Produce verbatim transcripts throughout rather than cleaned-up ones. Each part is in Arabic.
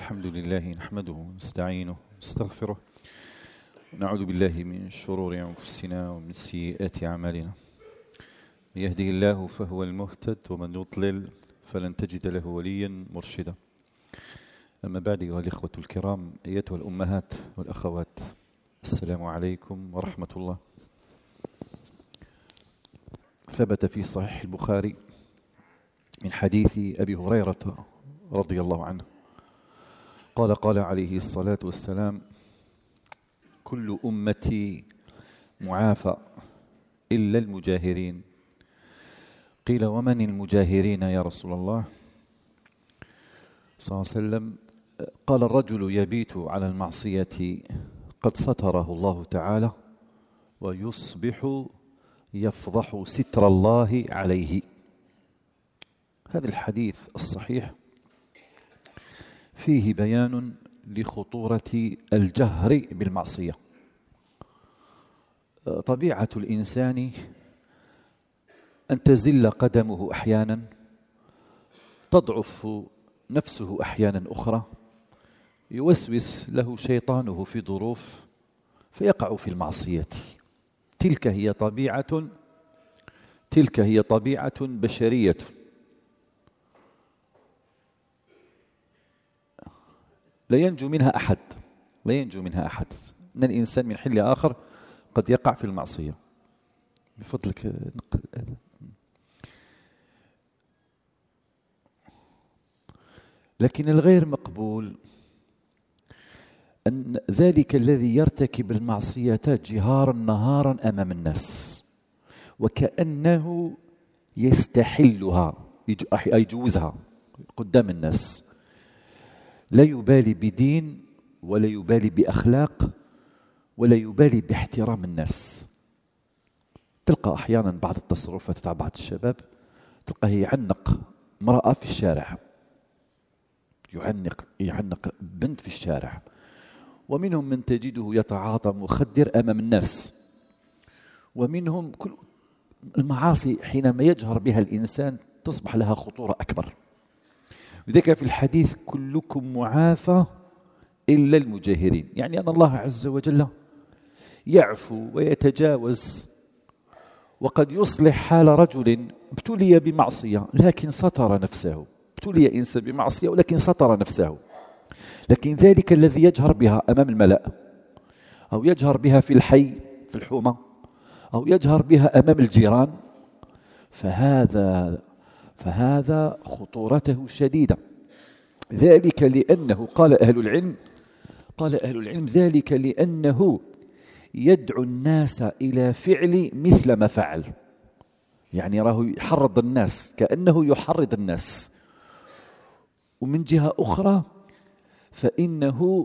الحمد لله نحمده ونستعينه ونستغفره ونعوذ بالله من شرور أنفسنا ومن سيئات أعمالنا. من يهده الله فهو المهتد ومن يضلل فلن تجد له وليا مرشدا. أما بعد، أيها الإخوة الكرام، أيتها الأمهات والأخوات، السلام عليكم ورحمة الله. ثبت في صحيح البخاري من حديث أبي هريرة رضي الله عنه قال قال عليه الصلاة والسلام: كل أمتي معافى إلا المجاهرين. قيل: ومن المجاهرين يا رسول الله؟ صلى الله عليه وسلم قال: الرجل يبيت على المعصية قد ستره الله تعالى ويصبح يفضح ستر الله عليه. هذا الحديث الصحيح فيه بيان لخطورة الجهر بالمعصية. طبيعة الإنسان أن تزل قدمه أحيانا، تضعف نفسه أحيانا أخرى، يوسوس له شيطانه في ظروف فيقع في المعصية. تلك هي طبيعة تلك هي طبيعة بشرية. لا ينجو منها أحد لا ينجو منها أحد أن الإنسان من حين لآخر قد يقع في المعصية. بفضلك نقل هذا. لكن الغير مقبول أن ذلك الذي يرتكب المعصية جهارا نهارا أمام الناس وكأنه يستحلها، يجوزها قدام الناس، لا يبالي بدين ولا يبالي بأخلاق ولا يبالي باحترام الناس. تلقى أحيانا بعض التصرفات تاع بعض الشباب، تلقاه يعنق امرأة في الشارع، يعنق يعنق بنت في الشارع، ومنهم من تجده يتعاطى مخدر أمام الناس، ومنهم كل المعاصي حينما يجهر بها الإنسان تصبح لها خطورة أكبر. لذلك في الحديث: كلكم معافى إلا المجاهرين، يعني أن الله عز وجل يعفو ويتجاوز، وقد يصلح حال رجل ابتلي بمعصية لكن ستر نفسه. ابتلي إنسان بمعصية ولكن ستر نفسه، لكن ذلك الذي يجهر بها أمام الملأ، أو يجهر بها في الحي في الحومة، أو يجهر بها أمام الجيران، فهذا فهذا خطورته شديدة. ذلك لأنه قال أهل العلم قال أهل العلم ذلك لأنه يدعو الناس إلى فعل مثل ما فعل، يعني راه يحرض الناس، كأنه يحرض الناس. ومن جهة أخرى فإنه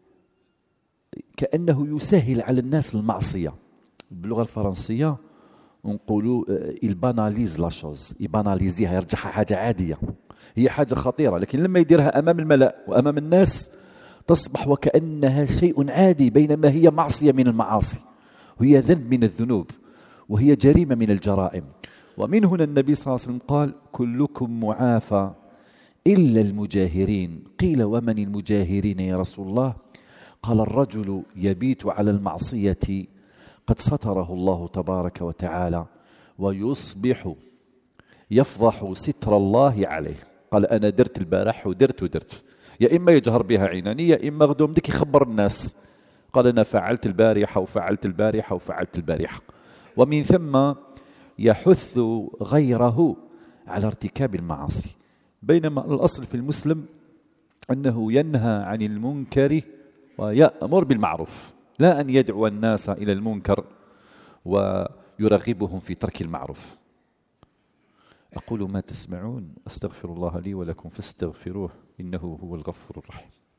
كأنه يسهل على الناس المعصية. باللغة الفرنسية نقولوا الباناليز لا شوز، يباناليزيها، يرجعها حاجة عادية، هي حاجة خطيرة، لكن لما يديرها أمام الملأ وأمام الناس تصبح وكأنها شيء عادي، بينما هي معصية من المعاصي، وهي ذنب من الذنوب، وهي جريمة من الجرائم. ومن هنا النبي صلى الله عليه وسلم قال: كلكم معافى إلا المجاهرين. قيل: ومن المجاهرين يا رسول الله؟ قال: الرجل يبيت على المعصية قد ستره الله تبارك وتعالى ويصبح يفضح ستر الله عليه. قال: أنا درت البارح ودرت ودرت، يا إما يجهر بها عيناني، يا إما غدوم ديك يخبر الناس، قال: أنا فعلت البارحة وفعلت البارحة وفعلت البارحة. ومن ثم يحث غيره على ارتكاب المعاصي، بينما الأصل في المسلم أنه ينهى عن المنكر ويأمر بالمعروف، لا أن يدعو الناس إلى المنكر ويرغبهم في ترك المعروف. أقول ما تسمعون، أستغفر الله لي ولكم فاستغفروه إنه هو الغفور الرحيم.